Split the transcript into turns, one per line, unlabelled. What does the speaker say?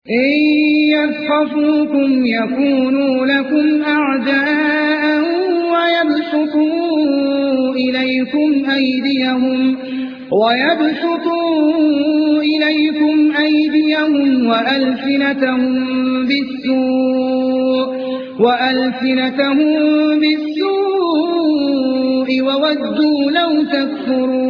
إن يثقفوكم يكونوا لكم أعداء ويبسطوا إليكم أيديهم وألسنتهم بالسوء وودوا لو تكفرون.